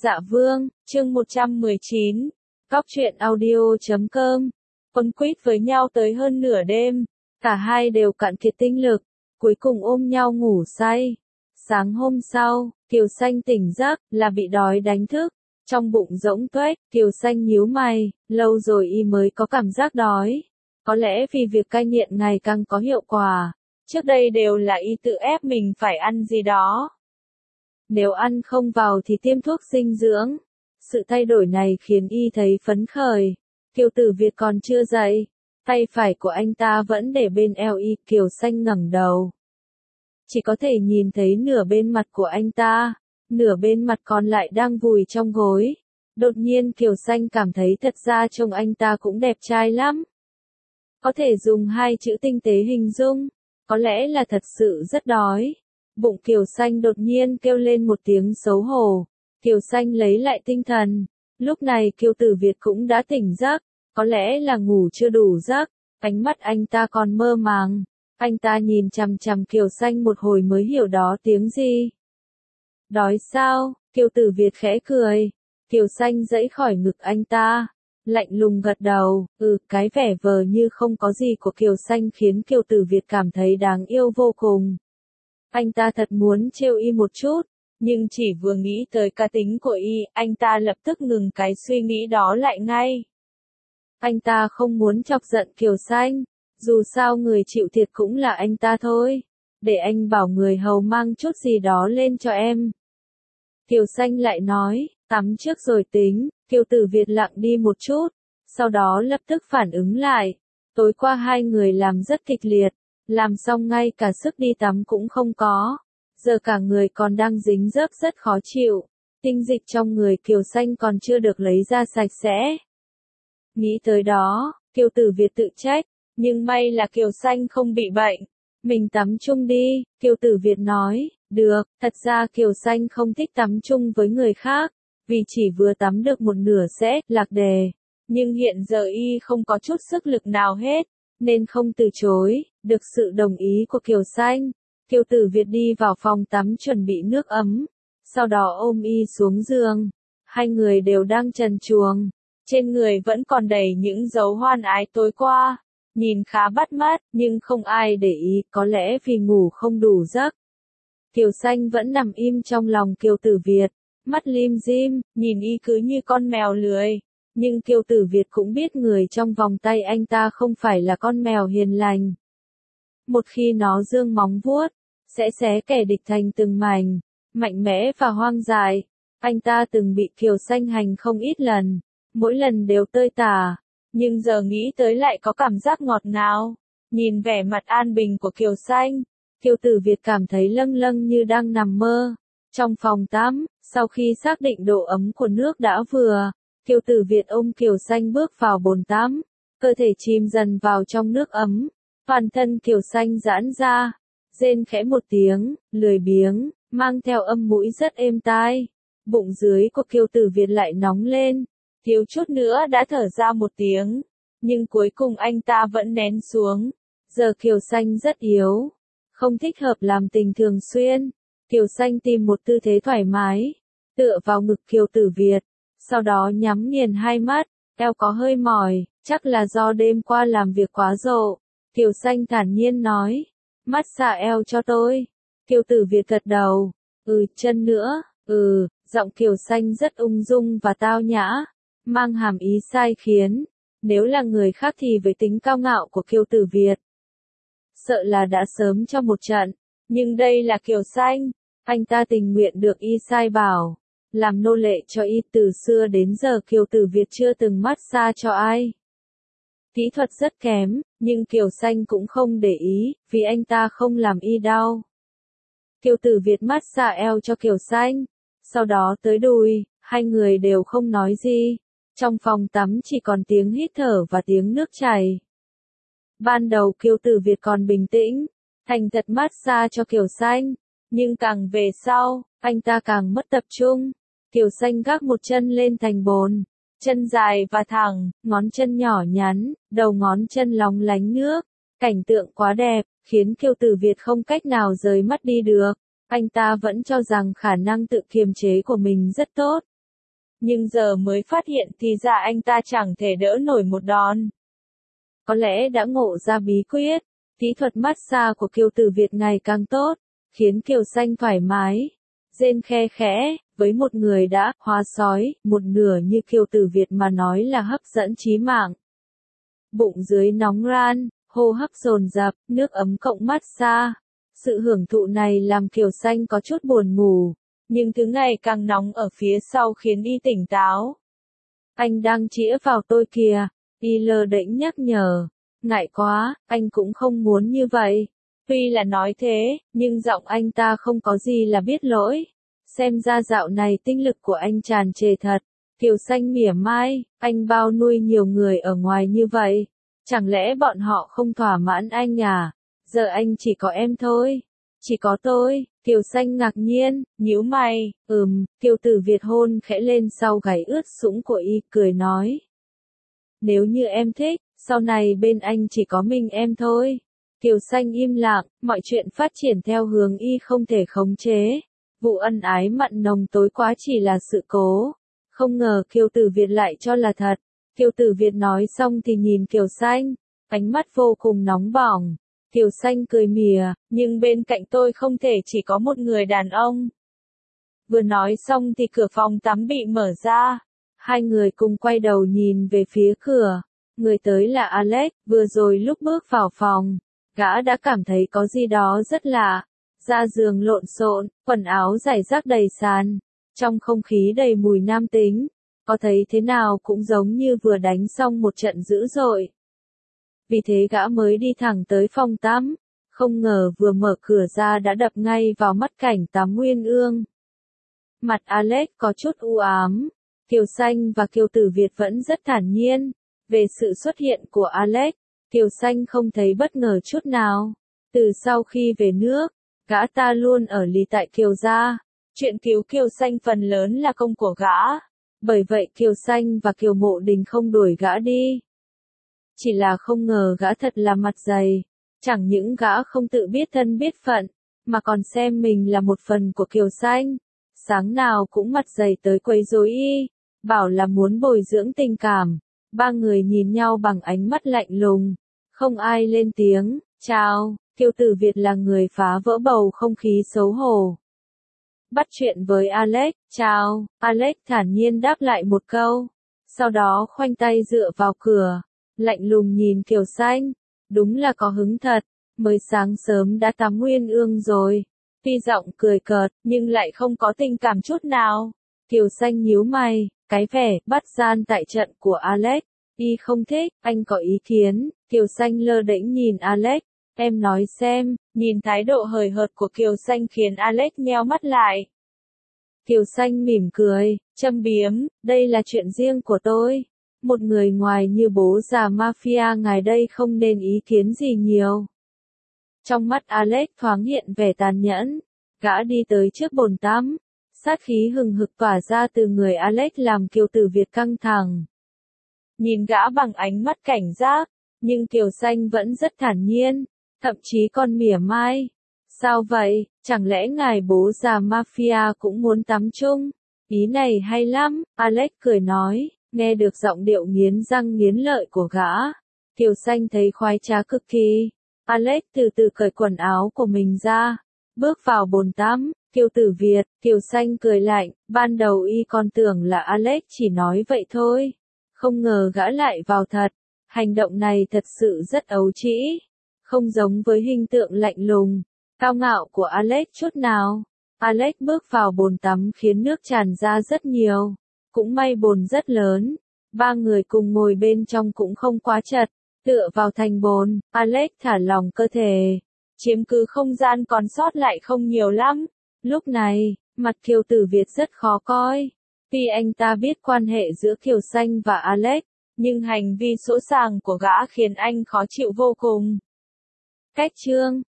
Dạ Vương, chương 119, Cóc truyện audio.com, quấn quýt với nhau tới hơn nửa đêm, cả hai đều cạn kiệt tinh lực, cuối cùng ôm nhau ngủ say. Sáng hôm sau, Kiều Xanh tỉnh giấc, là bị đói đánh thức, trong bụng rỗng tuếch, Kiều Xanh nhíu mày, lâu rồi y mới có cảm giác đói. Có lẽ vì việc cai nghiện ngày càng có hiệu quả, trước đây đều là y tự ép mình phải ăn gì đó. Nếu ăn không vào thì tiêm thuốc dinh dưỡng. Sự thay đổi này khiến y thấy phấn khởi. Kiều Tử Việt còn chưa dậy, tay phải của anh ta vẫn để bên eo y. Kiều Xanh ngẩng đầu, chỉ có thể nhìn thấy nửa bên mặt của anh ta, nửa bên mặt còn lại đang vùi trong gối. Đột nhiên Kiều Xanh cảm thấy thật ra trông anh ta cũng đẹp trai lắm. Có thể dùng hai chữ tinh tế hình dung, có lẽ là thật sự rất đói. Bụng Kiều Xanh đột nhiên kêu lên một tiếng xấu hổ. Kiều Xanh lấy lại tinh thần. Lúc này Kiều Tử Việt cũng đã tỉnh giấc, có lẽ là ngủ chưa đủ giấc, ánh mắt anh ta còn mơ màng. Anh ta nhìn chằm chằm Kiều Xanh một hồi mới hiểu đó tiếng gì. Đói sao? Kiều Tử Việt khẽ cười. Kiều Xanh giãy khỏi ngực anh ta, lạnh lùng gật đầu. Cái vẻ vờ như không có gì của Kiều Xanh khiến Kiều Tử Việt cảm thấy đáng yêu vô cùng. Anh ta thật muốn trêu y một chút, nhưng chỉ vừa nghĩ tới cá tính của y, anh ta lập tức ngừng cái suy nghĩ đó lại ngay. Anh ta không muốn chọc giận Kiều Xanh, dù sao người chịu thiệt cũng là anh ta thôi. Để anh bảo người hầu mang chút gì đó lên cho em. Kiều Xanh lại nói, tắm trước rồi tính. Kiều Tử Việt lặng đi một chút, sau đó lập tức phản ứng lại. Tối qua hai người làm rất kịch liệt. Làm xong ngay cả sức đi tắm cũng không có. Giờ cả người còn đang dính dấp rất khó chịu. Tinh dịch trong người Kiều Xanh còn chưa được lấy ra sạch sẽ. Nghĩ tới đó, Kiều Tử Việt tự trách. Nhưng may là Kiều Xanh không bị bệnh. Mình tắm chung đi, Kiều Tử Việt nói. Được, thật ra Kiều Xanh không thích tắm chung với người khác. Vì chỉ vừa tắm được một nửa sẽ lạc đề. Nhưng hiện giờ y không có chút sức lực nào hết, nên không từ chối. Được sự đồng ý của Kiều Xanh, Kiều Tử Việt đi vào phòng tắm chuẩn bị nước ấm, sau đó ôm y xuống giường. Hai người đều đang trần truồng, trên người vẫn còn đầy những dấu hoan ái tối qua, nhìn khá bắt mắt, nhưng không ai để ý, có lẽ vì ngủ không đủ giấc. Kiều Xanh vẫn nằm im trong lòng Kiều Tử Việt, mắt lim dim, nhìn y cứ như con mèo lười. Nhưng Kiều Tử Việt cũng biết người trong vòng tay anh ta không phải là con mèo hiền lành. Một khi nó giương móng vuốt, sẽ xé kẻ địch thành từng mảnh, mạnh mẽ và hoang dại. Anh ta từng bị Kiều Xanh hành không ít lần, mỗi lần đều tơi tả, nhưng giờ nghĩ tới lại có cảm giác ngọt ngào. Nhìn vẻ mặt an bình của Kiều Xanh, Kiều Tử Việt cảm thấy lâng lâng như đang nằm mơ. Trong phòng tắm, sau khi xác định độ ấm của nước đã vừa, Kiều Tử Việt ôm Kiều Xanh bước vào bồn tắm, cơ thể chìm dần vào trong nước ấm. Toàn thân Kiều Xanh giãn ra, rên khẽ một tiếng, lười biếng, mang theo âm mũi rất êm tai. Bụng dưới của Kiều Tử Việt lại nóng lên, thiếu chút nữa đã thở ra một tiếng, nhưng cuối cùng anh ta vẫn nén xuống. Giờ Kiều Xanh rất yếu, không thích hợp làm tình thường xuyên. Kiều Xanh tìm một tư thế thoải mái, tựa vào ngực Kiều Tử Việt, sau đó nhắm nghiền hai mắt, eo có hơi mỏi, chắc là do đêm qua làm việc quá rộ. Kiều Xanh thản nhiên nói, massage eo cho tôi. Kiều Tử Việt gật đầu, chân nữa, giọng Kiều Xanh rất ung dung và tao nhã, mang hàm ý sai khiến. Nếu là người khác thì với tính cao ngạo của Kiều Tử Việt, sợ là đã sớm cho một trận, nhưng đây là Kiều Xanh, anh ta tình nguyện được y sai bảo, làm nô lệ cho y. Từ xưa đến giờ Kiều Tử Việt chưa từng massage cho ai. Kỹ thuật rất kém, nhưng Kiều Xanh cũng không để ý, vì anh ta không làm y đau. Kiều Tử Việt massage eo cho Kiều Xanh, sau đó tới đùi, hai người đều không nói gì. Trong phòng tắm chỉ còn tiếng hít thở và tiếng nước chảy. Ban đầu Kiều Tử Việt còn bình tĩnh, thành thật massage cho Kiều Xanh, nhưng càng về sau, anh ta càng mất tập trung. Kiều Xanh gác một chân lên thành bồn. Chân dài và thẳng, ngón chân nhỏ nhắn, đầu ngón chân lóng lánh nước. Cảnh tượng quá đẹp, khiến Kiều Tử Việt không cách nào rời mắt đi được. Anh ta vẫn cho rằng khả năng tự kiềm chế của mình rất tốt. nhưng giờ mới phát hiện thì ra anh ta chẳng thể đỡ nổi một đòn. Có lẽ đã ngộ ra bí quyết, kỹ thuật massage của Kiều Tử Việt ngày càng tốt, khiến Kiều Xanh thoải mái, rên khe khẽ, với một người đã hóa sói, một nửa như Kiều Tử Việt mà nói là hấp dẫn chí mạng. Bụng dưới nóng ran, hô hấp dồn dập, nước ấm cộng massage. Sự hưởng thụ này làm Kiều Xanh có chút buồn ngủ, nhưng thứ ngày càng nóng ở phía sau khiến y tỉnh táo. Anh đang chĩa vào tôi kìa, y lơ đễnh nhắc nhở. Ngại quá, anh cũng không muốn như vậy. Tuy là nói thế, nhưng giọng anh ta không có gì là biết lỗi. Xem ra dạo này tinh lực của anh tràn trề thật. Kiều Xanh mỉa mai, anh bao nuôi nhiều người ở ngoài như vậy. Chẳng lẽ bọn họ không thỏa mãn anh à? Giờ anh chỉ có em thôi. Chỉ có tôi. Kiều Xanh ngạc nhiên, nhíu mày. Kiều Tử Việt hôn khẽ lên sau gáy ướt sũng của y, cười nói. Nếu như em thích, sau này bên anh chỉ có mình em thôi. Kiều Xanh im lặng, mọi chuyện phát triển theo hướng y không thể khống chế. Vụ ân ái mặn nồng tối quá chỉ là sự cố. Không ngờ Kiều Tử Việt lại cho là thật. Kiều Tử Việt nói xong thì nhìn Kiều Xanh, ánh mắt vô cùng nóng bỏng. Kiều Xanh cười mỉa, nhưng bên cạnh tôi không thể chỉ có một người đàn ông. Vừa nói xong thì cửa phòng tắm bị mở ra. Hai người cùng quay đầu nhìn về phía cửa. Người tới là Alex, vừa rồi lúc bước vào phòng, gã đã cảm thấy có gì đó rất lạ. Ra giường lộn xộn, quần áo rải rác đầy sàn, trong không khí đầy mùi nam tính, có thấy thế nào cũng giống như vừa đánh xong một trận dữ dội. Vì thế gã mới đi thẳng tới phòng tắm, không ngờ vừa mở cửa ra đã đập ngay vào mắt cảnh tắm uyên ương. Mặt Alex có chút u ám, Kiều Xanh và Kiều Tử Việt vẫn rất thản nhiên. Về sự xuất hiện của Alex, Kiều Xanh không thấy bất ngờ chút nào. Từ sau khi về nước, gã ta luôn ở lì tại Kiều gia. Chuyện cứu Kiều Xanh phần lớn là công của gã. Bởi vậy Kiều Xanh và Kiều Mộ Đình không đuổi gã đi. Chỉ là không ngờ gã thật là mặt dày. Chẳng những gã không tự biết thân biết phận, mà còn xem mình là một phần của Kiều Xanh. Sáng nào cũng mặt dày tới quấy rối y, bảo là muốn bồi dưỡng tình cảm. Ba người nhìn nhau bằng ánh mắt lạnh lùng. Không ai lên tiếng. Chào, Kiều Tử Việt là người phá vỡ bầu không khí xấu hổ. Bắt chuyện với Alex. Chào, Alex thản nhiên đáp lại một câu. Sau đó khoanh tay dựa vào cửa. Lạnh lùng nhìn Kiều Xanh. Đúng là có hứng thật. Mới sáng sớm đã tắm uyên ương rồi. Tuy giọng cười cợt, nhưng lại không có tình cảm chút nào. Kiều Xanh nhíu mày. Cái vẻ bắt gian tại trận của Alex, y không thích, anh có ý kiến. Kiều Xanh lơ đễnh nhìn Alex, em nói xem. Nhìn thái độ hời hợt của Kiều Xanh khiến Alex nheo mắt lại. Kiều Xanh mỉm cười, châm biếm, đây là chuyện riêng của tôi. Một người ngoài như bố già mafia ngài đây không nên ý kiến gì nhiều. Trong mắt Alex thoáng hiện vẻ tàn nhẫn, gã đi tới trước bồn tắm. Sát khí hừng hực tỏa ra từ người Alex làm Kiều Tử Việt căng thẳng. Nhìn gã bằng ánh mắt cảnh giác, nhưng Kiều Xanh vẫn rất thản nhiên, thậm chí còn mỉa mai. Sao vậy, chẳng lẽ ngài bố già mafia cũng muốn tắm chung? Ý này hay lắm, Alex cười nói, nghe được giọng điệu nghiến răng nghiến lợi của gã. Kiều Xanh thấy khoái trá cực kỳ. Alex từ từ cởi quần áo của mình ra, bước vào bồn tắm. Kiều Tử Việt, Kiều Xanh cười lạnh, ban đầu y còn tưởng là Alex chỉ nói vậy thôi. Không ngờ gã lại vào thật. Hành động này thật sự rất ấu trĩ. Không giống với hình tượng lạnh lùng, cao ngạo của Alex chút nào. Alex bước vào bồn tắm khiến nước tràn ra rất nhiều. Cũng may bồn rất lớn. Ba người cùng ngồi bên trong cũng không quá chật. Tựa vào thành bồn, Alex thả lỏng cơ thể. Chiếm cứ không gian còn sót lại không nhiều lắm. Lúc này, mặt Kiều Tử Việt rất khó coi. Tuy anh ta biết quan hệ giữa Kiều Xanh và Alex, nhưng hành vi sỗ sàng của gã khiến anh khó chịu vô cùng. Cách chương